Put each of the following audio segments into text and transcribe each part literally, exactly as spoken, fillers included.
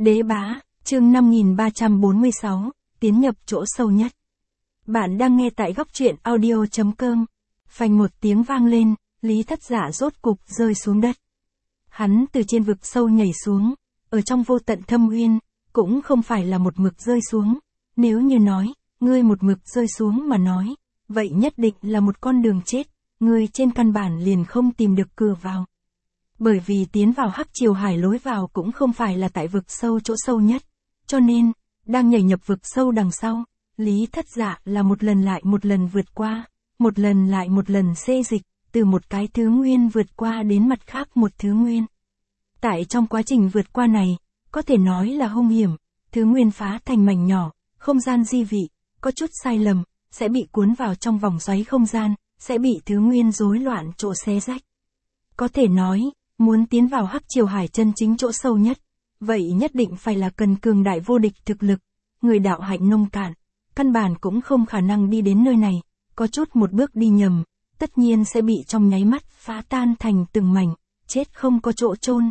Đế bá, chương năm nghìn ba trăm bốn mươi sáu, tiến nhập chỗ sâu nhất. Bạn đang nghe tại góc truyện audio chấm com. Phanh một tiếng vang lên, Lý Thất Dạ rốt cục rơi xuống đất. Hắn từ trên vực sâu nhảy xuống, ở trong vô tận thâm uyên, cũng không phải là một mực rơi xuống. Nếu như nói, ngươi một mực rơi xuống mà nói, vậy nhất định là một con đường chết, ngươi trên căn bản liền không tìm được cửa vào. Bởi vì tiến vào Hắc Triều Hải lối vào cũng không phải là tại vực sâu chỗ sâu nhất, cho nên, đang nhảy nhập vực sâu đằng sau, Lý Thất Dạ là một lần lại một lần vượt qua, một lần lại một lần xê dịch, từ một cái thứ nguyên vượt qua đến mặt khác một thứ nguyên. Tại trong quá trình vượt qua này, có thể nói là hung hiểm, thứ nguyên phá thành mảnh nhỏ, không gian di vị, có chút sai lầm, sẽ bị cuốn vào trong vòng xoáy không gian, sẽ bị thứ nguyên rối loạn chỗ xé rách. Có thể nói, muốn tiến vào Hắc Triều Hải chân chính chỗ sâu nhất, vậy nhất định phải là cần cường đại vô địch thực lực, người đạo hạnh nông cạn, căn bản cũng không khả năng đi đến nơi này, có chút một bước đi nhầm, tất nhiên sẽ bị trong nháy mắt phá tan thành từng mảnh, chết không có chỗ chôn.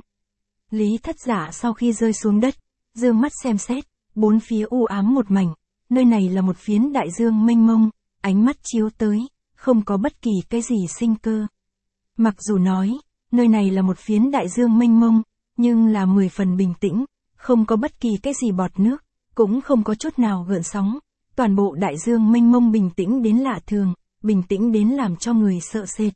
Lý Thất Dạ sau khi rơi xuống đất, dương mắt xem xét, bốn phía u ám một mảnh, nơi này là một phiến đại dương mênh mông, ánh mắt chiếu tới, không có bất kỳ cái gì sinh cơ. Mặc dù nói, nơi này là một phiến đại dương mênh mông, nhưng là mười phần bình tĩnh, không có bất kỳ cái gì bọt nước, cũng không có chút nào gợn sóng, toàn bộ đại dương mênh mông bình tĩnh đến lạ thường, bình tĩnh đến làm cho người sợ sệt.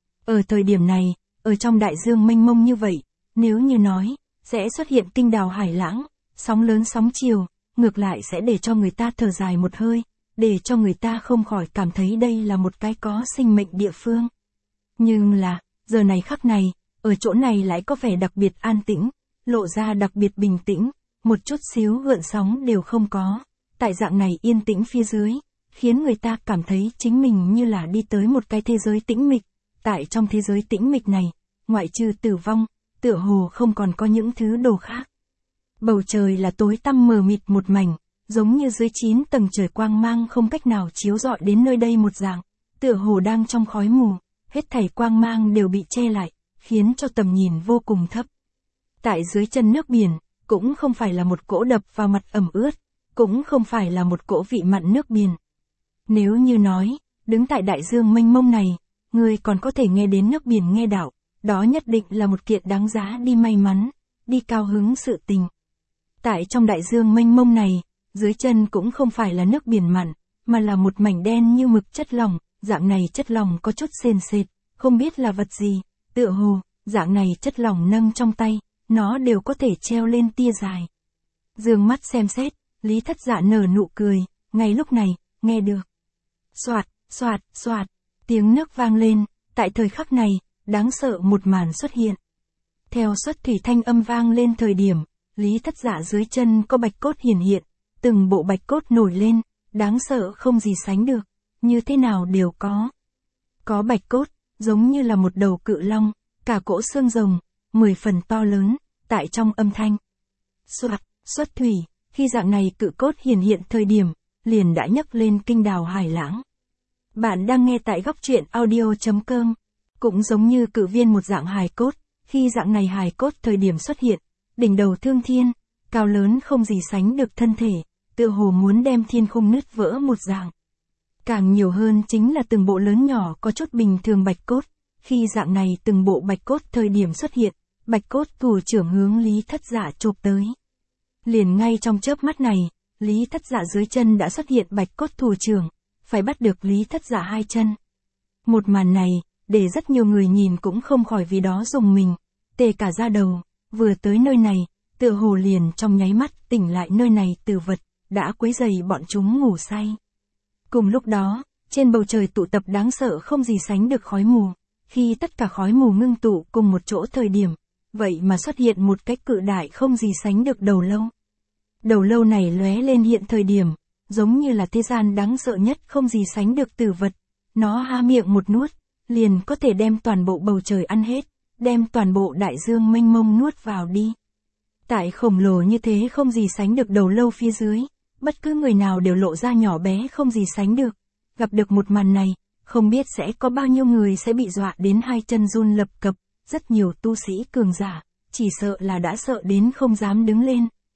Ở thời điểm này, ở trong đại dương mênh mông như vậy, nếu như nói, sẽ xuất hiện kinh đào hải lãng, sóng lớn sóng chiều, ngược lại sẽ để cho người ta thở dài một hơi, để cho người ta không khỏi cảm thấy đây là một cái có sinh mệnh địa phương. Nhưng là, giờ này khắc này, ở chỗ này lại có vẻ đặc biệt an tĩnh, lộ ra đặc biệt bình tĩnh, một chút xíu gợn sóng đều không có. Tại dạng này yên tĩnh phía dưới, khiến người ta cảm thấy chính mình như là đi tới một cái thế giới tĩnh mịch. Tại trong thế giới tĩnh mịch này, ngoại trừ tử vong, tựa hồ không còn có những thứ đồ khác. Bầu trời là tối tăm mờ mịt một mảnh, giống như dưới chín tầng trời quang mang không cách nào chiếu rọi đến nơi đây một dạng, tựa hồ đang trong khói mù, hết thảy quang mang đều bị che lại, khiến cho tầm nhìn vô cùng thấp. Tại dưới chân nước biển, cũng không phải là một cỗ đập vào mặt ẩm ướt, cũng không phải là một cỗ vị mặn nước biển. Nếu như nói, đứng tại đại dương mênh mông này, người còn có thể nghe đến nước biển nghe đạo, đó nhất định là một kiện đáng giá đi may mắn, đi cao hứng sự tình. Tại trong đại dương mênh mông này, dưới chân cũng không phải là nước biển mặn, mà là một mảnh đen như mực chất lỏng, dạng này chất lỏng có chút sền sệt, không biết là vật gì, tựa hồ, dạng này chất lỏng nâng trong tay, nó đều có thể treo lên tia dài. Dương mắt xem xét, Lý Thất Dạ nở nụ cười, ngay lúc này, nghe được. Xoạt, xoạt, xoạt, tiếng nước vang lên, tại thời khắc này, đáng sợ một màn xuất hiện. Theo xuất thủy thanh âm vang lên thời điểm, Lý Thất Dạ dưới chân có bạch cốt hiển hiện, từng bộ bạch cốt nổi lên, đáng sợ không gì sánh được, như thế nào đều có. Có bạch cốt, giống như là một đầu cự long, cả cỗ xương rồng, mười phần to lớn, tại trong âm thanh. Xoạt, xuất thủy, khi dạng này cự cốt hiển hiện thời điểm, liền đã nhấc lên kinh đào hải lãng. Bạn đang nghe tại góc truyện audio chấm com. Cũng giống như cự viên một dạng hài cốt, khi dạng này hài cốt thời điểm xuất hiện, đỉnh đầu thương thiên, cao lớn không gì sánh được thân thể, tựa hồ muốn đem thiên khung nứt vỡ một dạng. Càng nhiều hơn chính là từng bộ lớn nhỏ có chút bình thường bạch cốt, khi dạng này từng bộ bạch cốt thời điểm xuất hiện, bạch cốt thủ trưởng hướng Lý Thất Dạ chộp tới. Liền ngay trong chớp mắt này, Lý Thất Dạ dưới chân đã xuất hiện bạch cốt thủ trưởng, phải bắt được Lý Thất Dạ hai chân. Một màn này, để rất nhiều người nhìn cũng không khỏi vì đó rùng mình, tê cả da đầu, vừa tới nơi này, tựa hồ liền trong nháy mắt tỉnh lại nơi này từ vật, đã quấy rầy bọn chúng ngủ say. Cùng lúc đó, trên bầu trời tụ tập đáng sợ không gì sánh được khói mù, khi tất cả khói mù ngưng tụ cùng một chỗ thời điểm, vậy mà xuất hiện một cái cự đại không gì sánh được đầu lâu. Đầu lâu này lóe lên hiện thời điểm, giống như là thế gian đáng sợ nhất không gì sánh được tử vật, nó há miệng một nuốt, liền có thể đem toàn bộ bầu trời ăn hết, đem toàn bộ đại dương mênh mông nuốt vào đi. Tại khổng lồ như thế không gì sánh được đầu lâu phía dưới, bất cứ người nào đều lộ ra nhỏ bé không gì sánh được. Gặp được một màn này, không biết sẽ có bao nhiêu người sẽ bị dọa đến hai chân run lập cập, rất nhiều tu sĩ cường giả, chỉ sợ là đã sợ đến không dám đứng lên.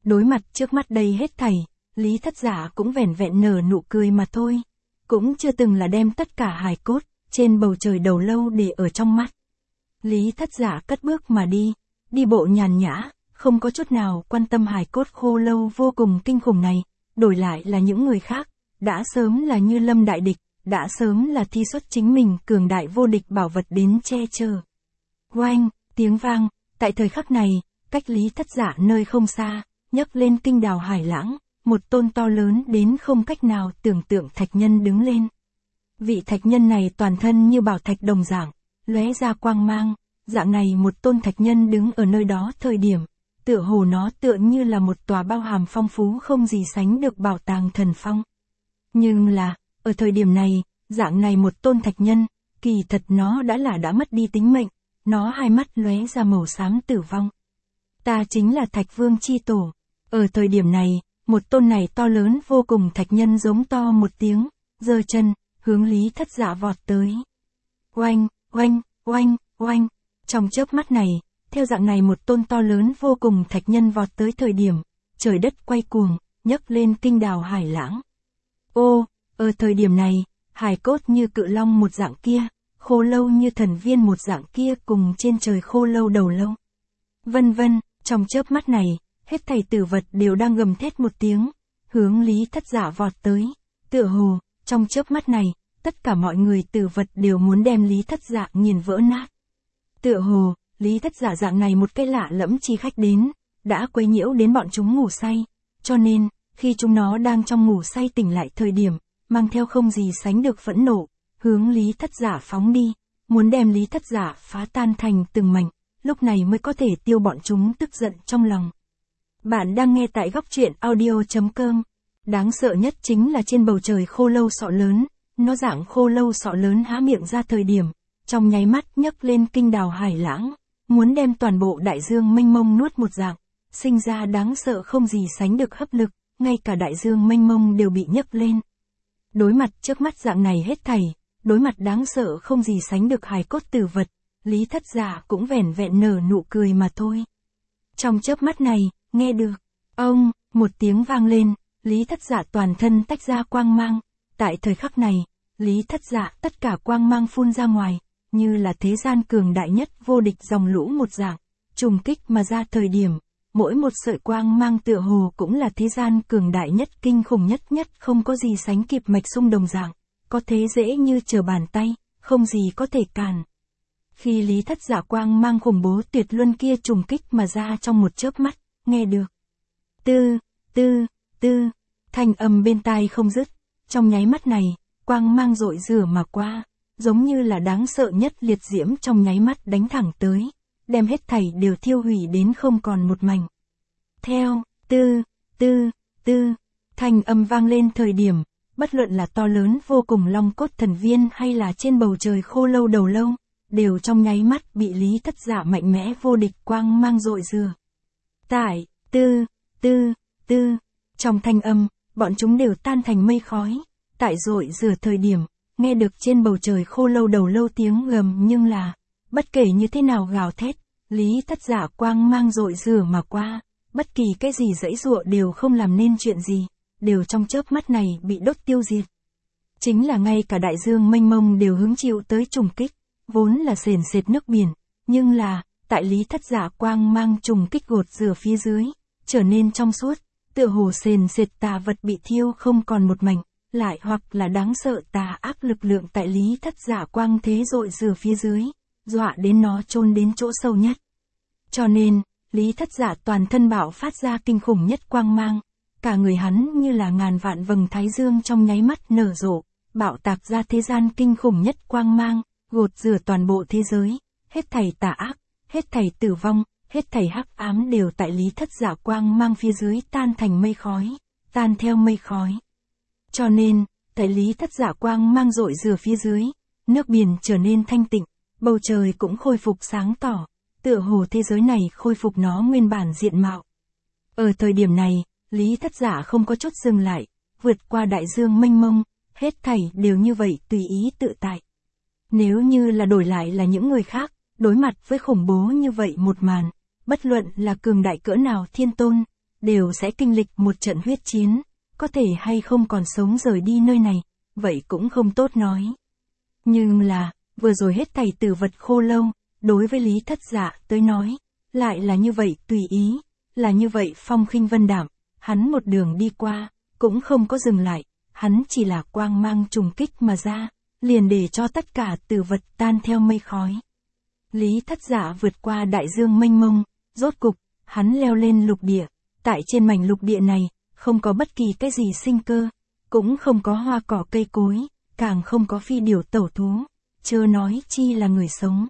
Đối mặt trước mắt đây hết thảy, Lý Thất Giả cũng vẻn vẹn nở nụ cười mà thôi. Cũng chưa từng là đem tất cả hài cốt, trên bầu trời đầu lâu để ở trong mắt. Lý Thất Giả cất bước mà đi, đi bộ nhàn nhã, không có chút nào quan tâm hài cốt khô lâu vô cùng kinh khủng này, đổi lại là những người khác, đã sớm là như lâm đại địch, đã sớm là thi xuất chính mình cường đại vô địch bảo vật đến che chở. Oanh, tiếng vang, tại thời khắc này, cách Lý Thất Giả nơi không xa, nhấc lên kinh đào hải lãng, một tôn to lớn đến không cách nào tưởng tượng thạch nhân đứng lên. Vị thạch nhân này toàn thân như bảo thạch đồng dạng, lóe ra quang mang, dạng này một tôn thạch nhân đứng ở nơi đó thời điểm, tựa hồ nó tựa như là một tòa bao hàm phong phú không gì sánh được bảo tàng thần phong. Nhưng là, ở thời điểm này, dạng này một tôn thạch nhân, kỳ thật nó đã là đã mất đi tính mệnh, nó hai mắt lóe ra màu xám tử vong. Ta chính là Thạch Vương chi tổ. Ở thời điểm này, một tôn này to lớn vô cùng thạch nhân giống to một tiếng, giơ chân, hướng Lý Thất Giả vọt tới. Oanh, oanh, oanh, oanh. Trong chớp mắt này, theo dạng này một tôn to lớn vô cùng thạch nhân vọt tới thời điểm, trời đất quay cuồng, nhấc lên kinh đào hải lãng. Ô, ở thời điểm này, hài cốt như cự long một dạng kia, khô lâu như thần viên một dạng kia cùng trên trời khô lâu đầu lâu. Vân vân, trong chớp mắt này, hết thảy tử vật đều đang gầm thét một tiếng, hướng Lý Thất Giả vọt tới. Tựa hồ, trong chớp mắt này, tất cả mọi người tử vật đều muốn đem Lý Thất Giả nghiền vỡ nát. Tựa hồ, Lý Thất Giả dạng này một cái lạ lẫm chi khách đến, đã quấy nhiễu đến bọn chúng ngủ say, cho nên, khi chúng nó đang trong ngủ say tỉnh lại thời điểm, mang theo không gì sánh được phẫn nộ, hướng Lý Thất Giả phóng đi, muốn đem Lý Thất Giả phá tan thành từng mảnh, lúc này mới có thể tiêu bọn chúng tức giận trong lòng. Bạn đang nghe tại góc truyện audio chấm com. Đáng sợ nhất chính là trên bầu trời khô lâu sọ lớn, nó dạng khô lâu sọ lớn há miệng ra thời điểm, trong nháy mắt nhấc lên kinh đào hải lãng, muốn đem toàn bộ đại dương mênh mông nuốt một dạng, sinh ra đáng sợ không gì sánh được hấp lực, ngay cả đại dương mênh mông đều bị nhấc lên. Đối mặt trước mắt dạng này hết thảy, đối mặt đáng sợ không gì sánh được hài cốt tử vật, Lý Thất Giả cũng vẻn vẹn nở nụ cười mà thôi. Trong chớp mắt này, nghe được, ông, một tiếng vang lên, Lý Thất Giả toàn thân tách ra quang mang, tại thời khắc này, Lý Thất Giả tất cả quang mang phun ra ngoài, như là thế gian cường đại nhất vô địch dòng lũ một dạng, trùng kích mà ra thời điểm, mỗi một sợi quang mang tựa hồ cũng là thế gian cường đại nhất kinh khủng nhất nhất không có gì sánh kịp mạch sung đồng dạng, có thế dễ như trở bàn tay, không gì có thể cản. Khi Lý Thất Giả quang mang khủng bố tuyệt luân kia trùng kích mà ra trong một chớp mắt, nghe được. Tư, tư, tư, thanh âm bên tai không dứt, trong nháy mắt này, quang mang rội rửa mà qua, giống như là đáng sợ nhất liệt diễm trong nháy mắt đánh thẳng tới, đem hết thảy đều thiêu hủy đến không còn một mảnh. Theo, tư, tư, tư, thanh âm vang lên thời điểm, bất luận là to lớn vô cùng long cốt thần viên hay là trên bầu trời khô lâu đầu lâu, đều trong nháy mắt bị Lý Thất Giả mạnh mẽ vô địch quang mang rội rửa. Tại, tư, tư, tư, trong thanh âm, bọn chúng đều tan thành mây khói, tại rội rửa thời điểm, nghe được trên bầu trời khô lâu đầu lâu tiếng gầm nhưng là, bất kể như thế nào gào thét, Lý Thất Giả quang mang rội rửa mà qua, bất kỳ cái gì dãy dụa đều không làm nên chuyện gì, đều trong chớp mắt này bị đốt tiêu diệt. Chính là ngay cả đại dương mênh mông đều hứng chịu tới trùng kích, vốn là sền sệt nước biển, nhưng là, tại Lý Thất Giả quang mang trùng kích gột rửa phía dưới, trở nên trong suốt, tựa hồ sền sệt tà vật bị thiêu không còn một mảnh, lại hoặc là đáng sợ tà ác lực lượng tại Lý Thất Giả quang thế rội rửa phía dưới, dọa đến nó chôn đến chỗ sâu nhất. Cho nên, Lý Thất Giả toàn thân bạo phát ra kinh khủng nhất quang mang, cả người hắn như là ngàn vạn vầng thái dương trong nháy mắt nở rộ, bạo tạc ra thế gian kinh khủng nhất quang mang, gột rửa toàn bộ thế giới, hết thảy tà ác, hết thảy tử vong, hết thảy hắc ám đều tại Lý Thất Giả quang mang phía dưới tan thành mây khói, tan theo mây khói. Cho nên, tại Lý Thất Giả quang mang rội rửa phía dưới, nước biển trở nên thanh tịnh, bầu trời cũng khôi phục sáng tỏ, tựa hồ thế giới này khôi phục nó nguyên bản diện mạo. Ở thời điểm này, Lý Thất Giả không có chút dừng lại, vượt qua đại dương mênh mông, hết thảy đều như vậy tùy ý tự tại. Nếu như là đổi lại là những người khác, đối mặt với khủng bố như vậy một màn, bất luận là cường đại cỡ nào thiên tôn, đều sẽ kinh lịch một trận huyết chiến, có thể hay không còn sống rời đi nơi này, vậy cũng không tốt nói. Nhưng là, vừa rồi hết thảy tử vật khô lâu, đối với Lý Thất Dạ tới nói, lại là như vậy tùy ý, là như vậy phong khinh vân đạm, hắn một đường đi qua, cũng không có dừng lại, hắn chỉ là quang mang trùng kích mà ra, liền để cho tất cả tử vật tan theo mây khói. Lý Thất Dạ vượt qua đại dương mênh mông, rốt cục, hắn leo lên lục địa, tại trên mảnh lục địa này, không có bất kỳ cái gì sinh cơ, cũng không có hoa cỏ cây cối, càng không có phi điều tẩu thú, chớ nói chi là người sống.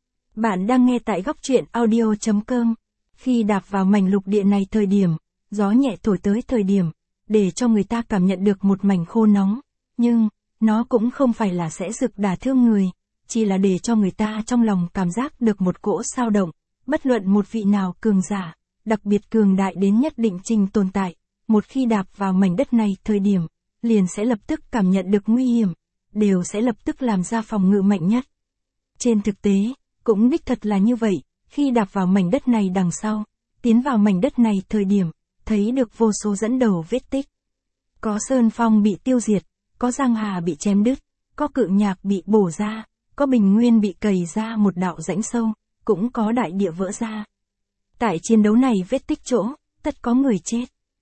Bạn đang nghe tại góc truyện audio chấm com. Khi đạp vào mảnh lục địa này thời điểm, gió nhẹ thổi tới thời điểm, để cho người ta cảm nhận được một mảnh khô nóng, nhưng, nó cũng không phải là sẽ rực đả thương người, chỉ là để cho người ta trong lòng cảm giác được một cỗ sao động, bất luận một vị nào cường giả, đặc biệt cường đại đến nhất định trình tồn tại, một khi đạp vào mảnh đất này thời điểm, liền sẽ lập tức cảm nhận được nguy hiểm, đều sẽ lập tức làm ra phòng ngự mạnh nhất. Trên thực tế, cũng đích thật là như vậy, khi đạp vào mảnh đất này đằng sau, tiến vào mảnh đất này thời điểm, thấy được vô số dẫn đầu vết tích. Có sơn phong bị tiêu diệt, có giang hà bị chém đứt, có cự nhạc bị bổ ra, có bình nguyên bị cày ra một đạo rãnh sâu, cũng có đại địa vỡ ra. Tại chiến đấu này vết tích chỗ, tất có người chết.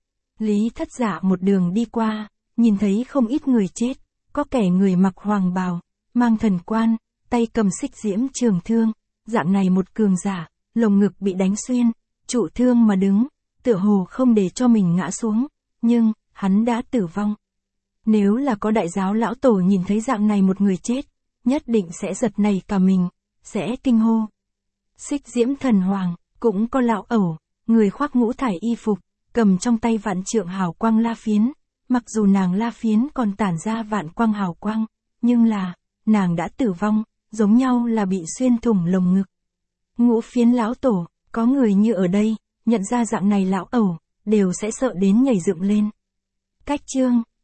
Lý Thất Dạ một đường đi qua, nhìn thấy không ít người chết, có kẻ người mặc hoàng bào, mang thần quan, tay cầm xích diễm trường thương, dạng này một cường giả, lồng ngực bị đánh xuyên, trụ thương mà đứng, tựa hồ không để cho mình ngã xuống, nhưng, hắn đã tử vong. Nếu là có đại giáo lão tổ nhìn thấy dạng này một người chết, nhất định sẽ giật nảy cả mình, sẽ kinh hô. Xích diễm thần hoàng, cũng có lão ẩu, người khoác ngũ thải y phục, cầm trong tay vạn trượng hào quang la phiến, mặc dù nàng la phiến còn tản ra vạn quang hào quang, nhưng là, nàng đã tử vong, giống nhau là bị xuyên thủng lồng ngực. Ngũ phiến lão tổ, có người như ở đây, nhận ra dạng này lão ẩu, đều sẽ sợ đến nhảy dựng lên. Cách chương